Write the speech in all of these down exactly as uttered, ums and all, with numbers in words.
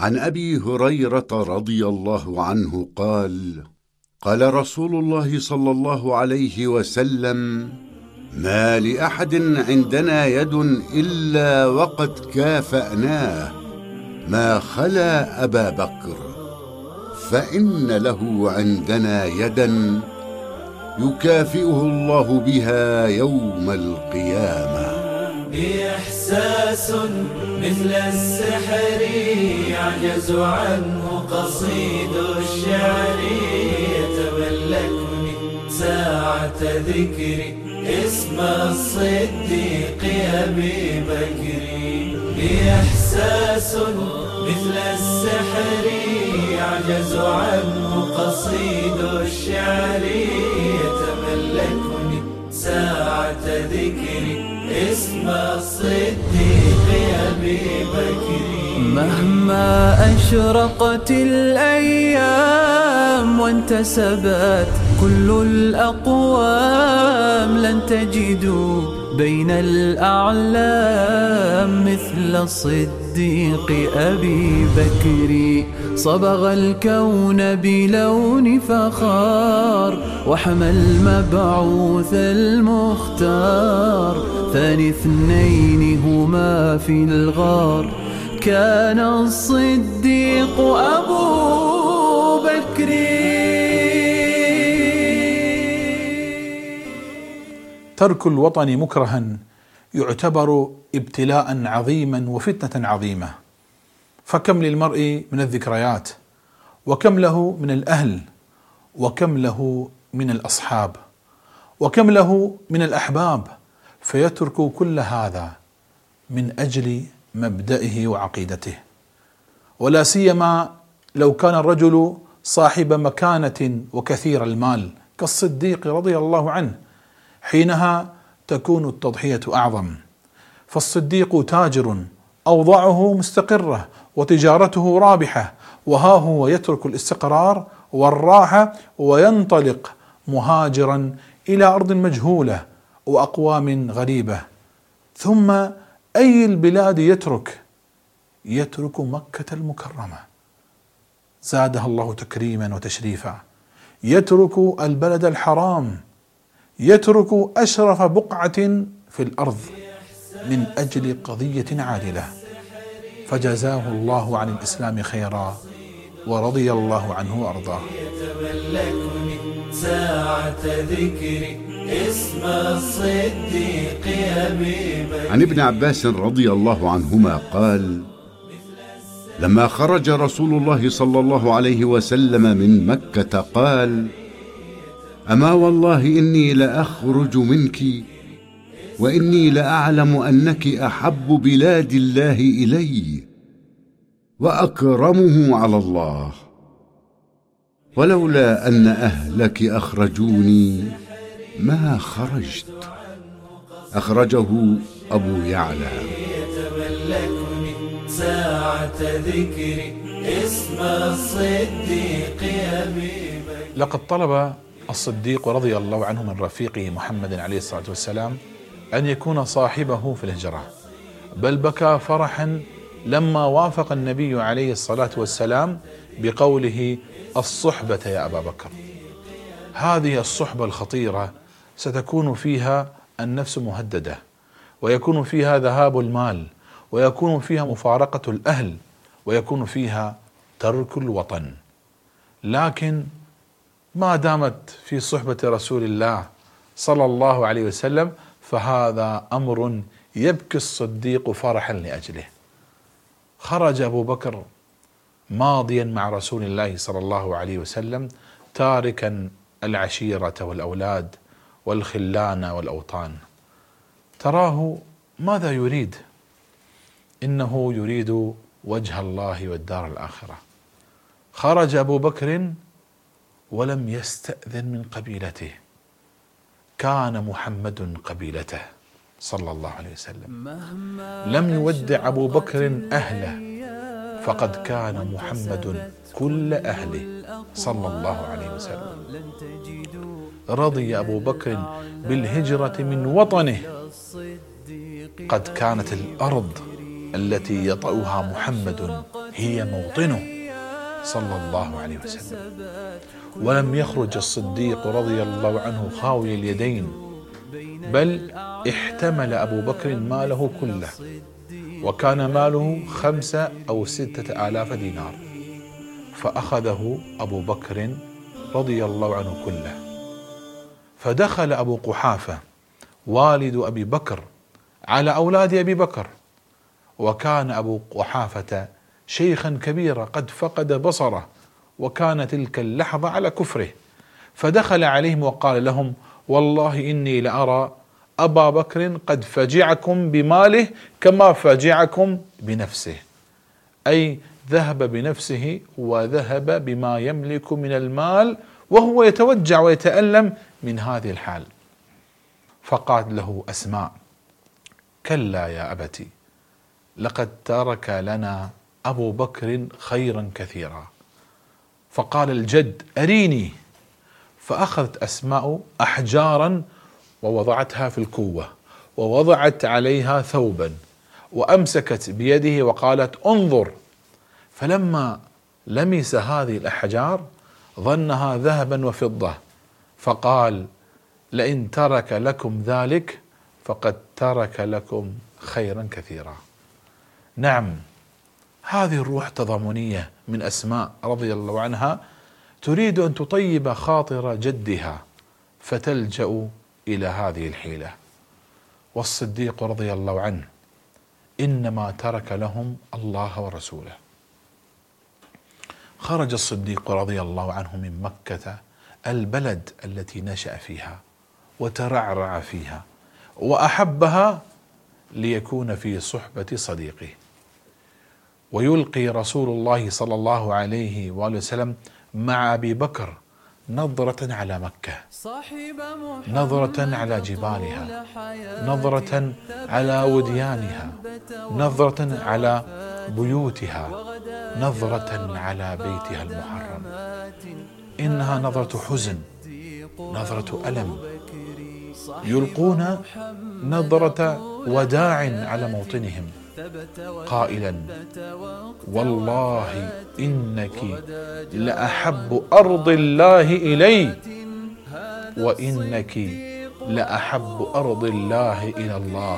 عن أبي هريرة رضي الله عنه قال: قال رسول الله صلى الله عليه وسلم: ما لأحد عندنا يد إلا وقد كافأناه ما خلا أبا بكر، فإن له عندنا يدا يكافئه الله بها يوم القيامة. إحساس مثل السحر يعجز عنه قصيد الشعر، يتملكني ساعة ذكري اسم الصديق أبي بكر. إحساس مثل السحر يعجز عنه قصيد الشعر، يتملكني ساعة ذكري اسم الصديق أبي بكر. مهما أشرقت الأيام وانتسبت كل الأقوام، لن تجدوا بين الأعلام مثل الصديق أبي بكر. صبغ الكون بلون فخار وحمى المبعوث المختار، ثاني اثنين هما في الغار كان الصديق أبو بكر. ترك الوطن مكرها يعتبر ابتلاء عظيما وفتنة عظيمة، فكم للمرء من الذكريات، وكم له من الأهل، وكم له من الأصحاب، وكم له من الأحباب، فيترك كل هذا من أجل مبدئه وعقيدته. ولا سيما لو كان الرجل صاحب مكانة وكثير المال كالصديق رضي الله عنه، حينها تكون التضحية أعظم. فالصديق تاجر أوضاعه مستقرة وتجارته رابحة، وها هو يترك الاستقرار والراحة وينطلق مهاجرا إلى أرض مجهولة وأقوام غريبة. ثم أي البلاد يترك؟ يترك مكة المكرمة زادها الله تكريما وتشريفا، يترك البلد الحرام، يترك أشرف بقعة في الأرض من أجل قضية عادلة، فجزاه الله عن الإسلام خيرا ورضي الله عنه وأرضاه. يتملكني ساعة ذكري اسم الصديق أبي بكر. عن ابن عباس رضي الله عنهما قال: لما خرج رسول الله صلى الله عليه وسلم من مكة قال: أما والله إني لأخرج منك وإني لأعلم أنك أحب بلاد الله إلي وأكرمه على الله، ولولا أن أهلك أخرجوني ما خرجت. أخرجه أبو يعلى. يتملكني ساعة ذكري اسم الصديق أبي بكر. لقد طلب الصديق رضي الله عنه من رفيقه محمد عليه الصلاة والسلام أن يكون صاحبه في الهجرة، بل بكى فرحا لما وافق النبي عليه الصلاة والسلام بقوله: الصحبة يا أبا بكر. هذه الصحبة الخطيرة ستكون فيها النفس مهددة، ويكون فيها ذهاب المال، ويكون فيها مفارقة الأهل، ويكون فيها ترك الوطن. لكن ما دامت في صحبة رسول الله صلى الله عليه وسلم فهذا أمر يبكي الصديق فرحا لأجله. خرج أبو بكر ماضيا مع رسول الله صلى الله عليه وسلم تاركا العشيرة والأولاد والخلان والأوطان. تراه ماذا يريد؟ إنه يريد وجه الله والدار الآخرة. خرج أبو بكر ولم يستأذن من قبيلته، كان محمد قبيلته صلى الله عليه وسلم. لم يودع أبو بكر أهله، فقد كان محمد كل أهله صلى الله عليه وسلم. رضي أبو بكر بالهجرة من وطنه، قد كانت الأرض التي يطأها محمد هي موطنه صلى الله عليه وسلم. ولم يخرج الصديق رضي الله عنه خاوي اليدين، بل احتمل أبو بكر ماله كله، وكان ماله خمسة أو ستة آلاف دينار، فأخذه أبو بكر رضي الله عنه كله. فدخل أبو قحافة والد أبي بكر على أولاد أبي بكر، وكان أبو قحافة شيخا كبيرا قد فقد بصره، وكان تلك اللحظة على كفره، فدخل عليهم وقال لهم: والله إني لأرى أبا بكر قد فجعكم بماله كما فجعكم بنفسه، أي ذهب بنفسه وذهب بما يملك من المال وهو يتوجع ويتألم من هذه الحال. فقال له أسماء: كلا يا أبتي، لقد ترك لنا أبو بكر خيرا كثيرا. فقال الجد: أريني. فأخذت أسماء أحجارا ووضعتها في الكوة، ووضعت عليها ثوبا، وأمسكت بيده وقالت: انظر. فلما لمس هذه الأحجار ظنها ذهبا وفضة، فقال: لئن ترك لكم ذلك فقد ترك لكم خيرا كثيرا. نعم، هذه الروح التضامنية من أسماء رضي الله عنها تريد أن تطيب خاطر جدها، فتلجأ إلى هذه الحيلة. والصديق رضي الله عنه إنما ترك لهم الله ورسوله. خرج الصديق رضي الله عنه من مكة البلد التي نشأ فيها وترعرع فيها وأحبها ليكون في صحبة صديقه. ويلقي رسول الله صلى الله عليه وآله وسلم مع أبي بكر نظرة على مكة، نظرة على جبالها، نظرة على وديانها، نظرة على بيوتها، نظرة على بيتها المحرم. إنها نظرة حزن، نظرة ألم، يلقون نظرة وداع على موطنهم، قائلا: والله إنك لأحب أرض الله إلي، وإنك لأحب أرض الله إلى الله،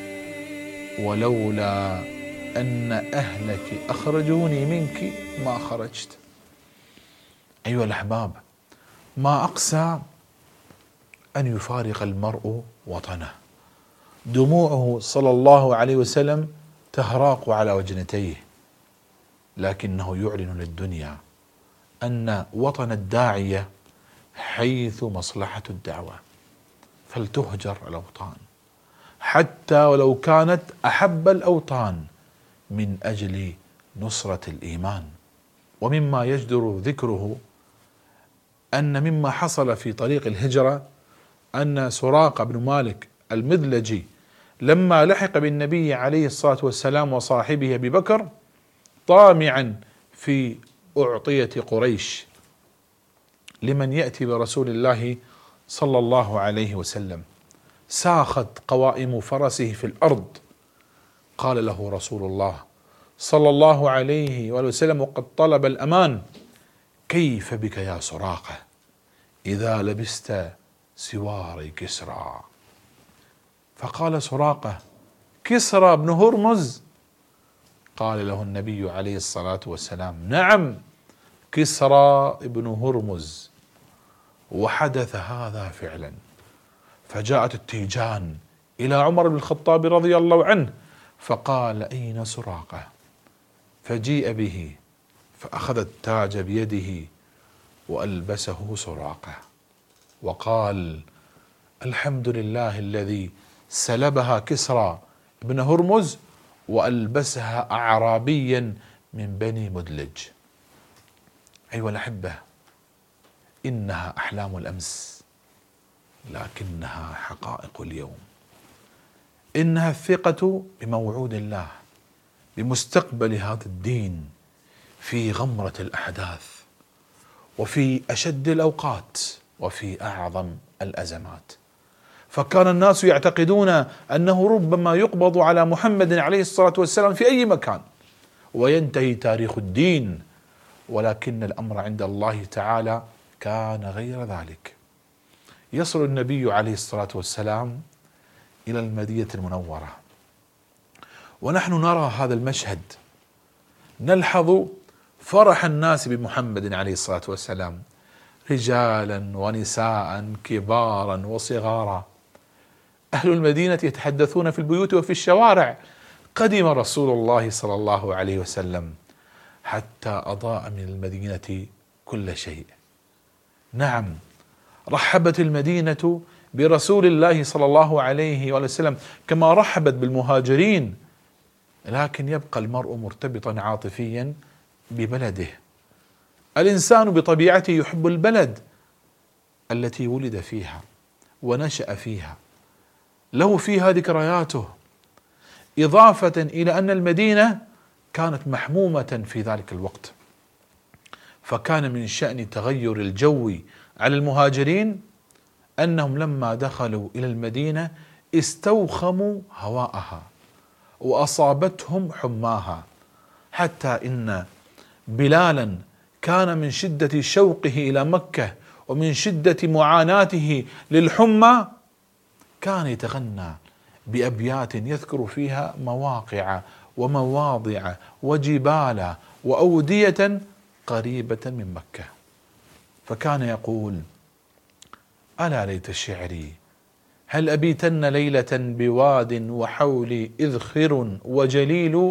ولولا أن أهلك أخرجوني منك ما خرجت. أيها الأحباب، ما أقسى أن يفارق المرء وطنه. دموعه صلى الله عليه وسلم تهراق على وجنتيه، لكنه يعلن للدنيا أن وطن الداعية حيث مصلحة الدعوة، فلتهجر الأوطان حتى ولو كانت أحب الأوطان من أجل نصرة الإيمان. ومما يجدر ذكره أن مما حصل في طريق الهجرة أن سراقة بن مالك المدلجي لما لحق بالنبي عليه الصلاة والسلام وصاحبه أبي بكر طامعا في أعطية قريش لمن يأتي برسول الله صلى الله عليه وسلم، ساخت قوائم فرسه في الأرض. قال له رسول الله صلى الله عليه وسلم وقد طلب الأمان: كيف بك يا سراقة إذا لبست سوار كسرى؟ فقال سراقة: كسرى بن هرمز؟ قال له النبي عليه الصلاة والسلام: نعم، كسرى بن هرمز. وحدث هذا فعلا. فجاءت التيجان إلى عمر بن الخطاب رضي الله عنه فقال: أين سراقة؟ فجيء به فأخذ التاج بيده وألبسه سراقة وقال: الحمد لله الذي سلبها كسرى بن هرمز وألبسها أعرابيا من بني مدلج. أيها الأحبة، إنها أحلام الأمس لكنها حقائق اليوم. إنها الثقة بموعود الله بمستقبل هذا الدين في غمرة الأحداث وفي أشد الأوقات وفي أعظم الأزمات. فكان الناس يعتقدون أنه ربما يقبض على محمد عليه الصلاة والسلام في أي مكان، وينتهي تاريخ الدين، ولكن الأمر عند الله تعالى كان غير ذلك. يصل النبي عليه الصلاة والسلام إلى المدينة المنورة، ونحن نرى هذا المشهد، نلحظ فرح الناس بمحمد عليه الصلاة والسلام، رجالا ونساء كبارا وصغارا. أهل المدينة يتحدثون في البيوت وفي الشوارع: قدم رسول الله صلى الله عليه وسلم، حتى أضاء من المدينة كل شيء. نعم، رحبت المدينة برسول الله صلى الله عليه وسلم كما رحبت بالمهاجرين، لكن يبقى المرء مرتبطا عاطفيا ببلده. الإنسان بطبيعته يحب البلد التي ولد فيها ونشأ فيها، له فيها ذكرياته، إضافة إلى أن المدينة كانت محمومة في ذلك الوقت، فكان من شأن تغير الجو على المهاجرين أنهم لما دخلوا إلى المدينة استوخموا هواءها وأصابتهم حماها، حتى إن بلالا كان من شدة شوقه إلى مكة ومن شدة معاناته للحمى كان يتغنى بأبيات يذكر فيها مواقع ومواضع وجبال وأودية قريبة من مكة، فكان يقول: ألا ليت شعري هل أبيتن ليلة بواد وحولي إذخر وجليل،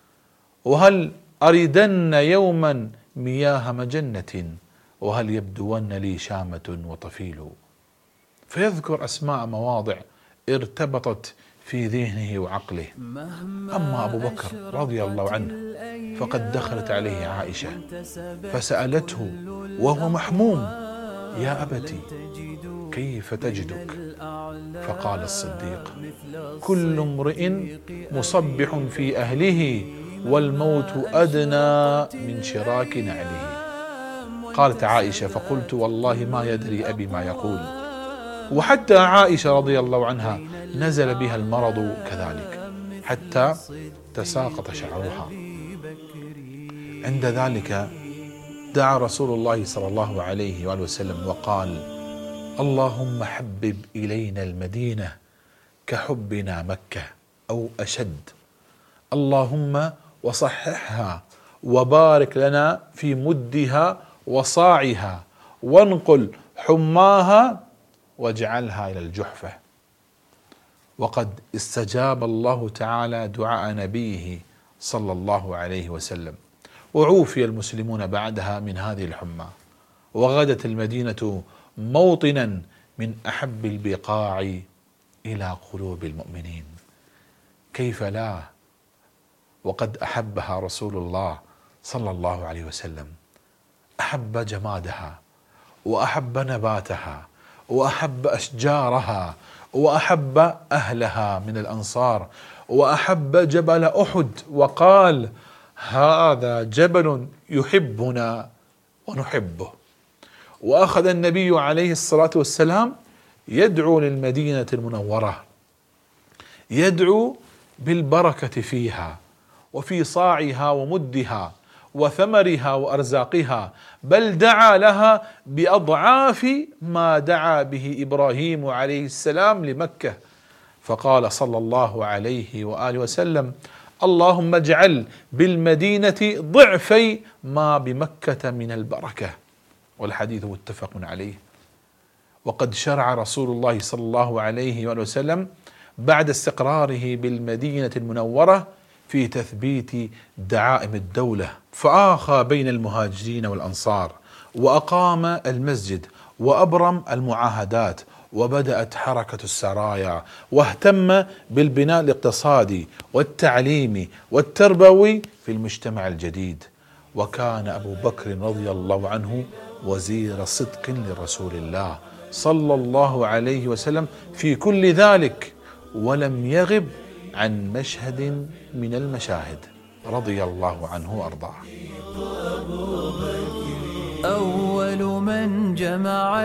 وهل أردن يوما مياه مجنة، وهل يبدون لي شامة وطفيل. فيذكر أسماء مواضع ارتبطت في ذهنه وعقله. أما أبو بكر رضي الله عنه فقد دخلت عليه عائشة فسألته وهو محموم: يا أبتي كيف تجدك؟ فقال الصديق: كل امرئ مصبح في أهله والموت أدنى من شراك نعله. قالت عائشة: فقلت والله ما يدري أبي ما يقول. وحتى عائشة رضي الله عنها نزل بها المرض كذلك حتى تساقط شعرها. عند ذلك دعا رسول الله صلى الله عليه وآله وسلم وقال: اللهم حبب إلينا المدينة كحبنا مكة أو أشد، اللهم وصححها وبارك لنا في مدها وصاعها وانقل حماها واجعلها إلى الجحفة. وقد استجاب الله تعالى دعاء نبيه صلى الله عليه وسلم، وعوفي المسلمون بعدها من هذه الحمى، وغدت المدينة موطنا من أحب البقاع إلى قلوب المؤمنين. كيف لا وقد أحبها رسول الله صلى الله عليه وسلم، أحب جمادها وأحب نباتها وأحب أشجارها وأحب أهلها من الأنصار وأحب جبل أحد، وقال: هذا جبل يحبنا ونحبه. وأخذ النبي عليه الصلاة والسلام يدعو للمدينة المنورة، يدعو بالبركة فيها وفي صاعها ومدها وثمرها وأرزاقها، بل دعا لها بأضعاف ما دعا به إبراهيم عليه السلام لمكة، فقال صلى الله عليه وآله وسلم: اللهم اجعل بالمدينة ضعفي ما بمكة من البركة. والحديث متفق عليه. وقد شرع رسول الله صلى الله عليه وآله وسلم بعد استقراره بالمدينة المنورة في تثبيت دعائم الدولة، فآخى بين المهاجرين والأنصار، وأقام المسجد، وأبرم المعاهدات، وبدأت حركة السرايا، واهتم بالبناء الاقتصادي والتعليمي والتربوي في المجتمع الجديد. وكان أبو بكر رضي الله عنه وزير صدق لرسول الله صلى الله عليه وسلم في كل ذلك، ولم يغب عن مشهد من المشاهد رضي الله عنه وأرضاه. أول من جمع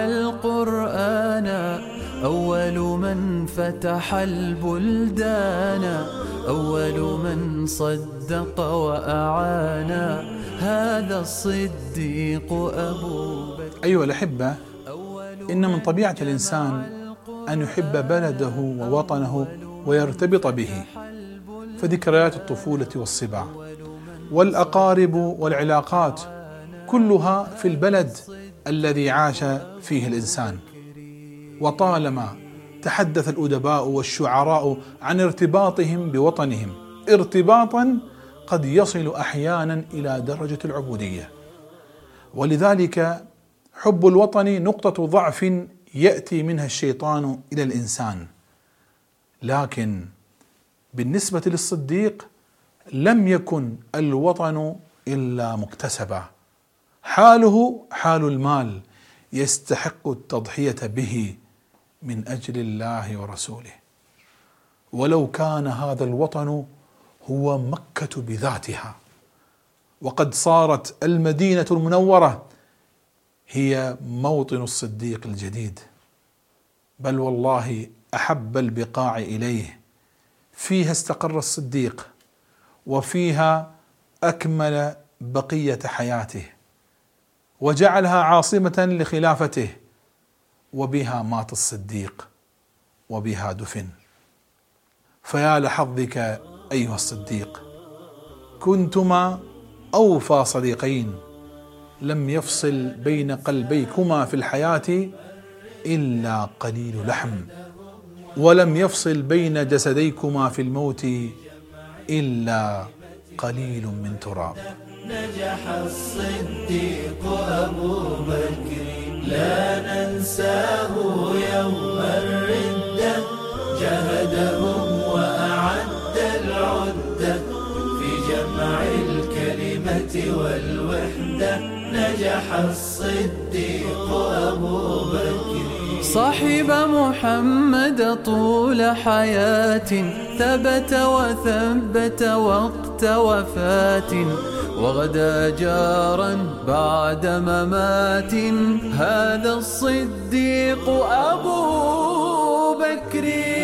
القرآن، أول من فتح البلدان، أول من صدق وأعانا هذا الصديق أبو بكر. أيها الأحبة، إن من طبيعة الإنسان أن يحب بلده ووطنه ويرتبط به، فذكريات الطفولة والصبا والأقارب والعلاقات كلها في البلد الذي عاش فيه الإنسان. وطالما تحدث الأدباء والشعراء عن ارتباطهم بوطنهم ارتباطا قد يصل أحيانا إلى درجة العبودية. ولذلك حب الوطن نقطة ضعف يأتي منها الشيطان إلى الإنسان. لكن بالنسبة للصديق لم يكن الوطن إلا مكتسبا، حاله حال المال يستحق التضحية به من أجل الله ورسوله. ولو كان هذا الوطن هو مكة بذاتها، وقد صارت المدينة المنورة هي موطن الصديق الجديد، بل والله أحب البقاع إليه فيها استقر الصديق، وفيها أكمل بقية حياته، وجعلها عاصمة لخلافته، وبها مات الصديق وبها دفن. فيا لحظك أيها الصديق، كنتما أوفى صديقين، لم يفصل بين قلبيكما في الحياة إلا قليل لحم، ولم يفصل بين جسديكما في الموت إلا قليل من تراب. نجح الصديق أبو بكر لا ننساه يوم الردة، جهدهم وأعد العدة في جمع الكلمة والوحدة. نجح الصديق أبو بكر صاحب محمد طول حياة، ثبت وثبت وقت وفاة، وغدا جارا بعد ممات. هذا الصديق أبو بكر.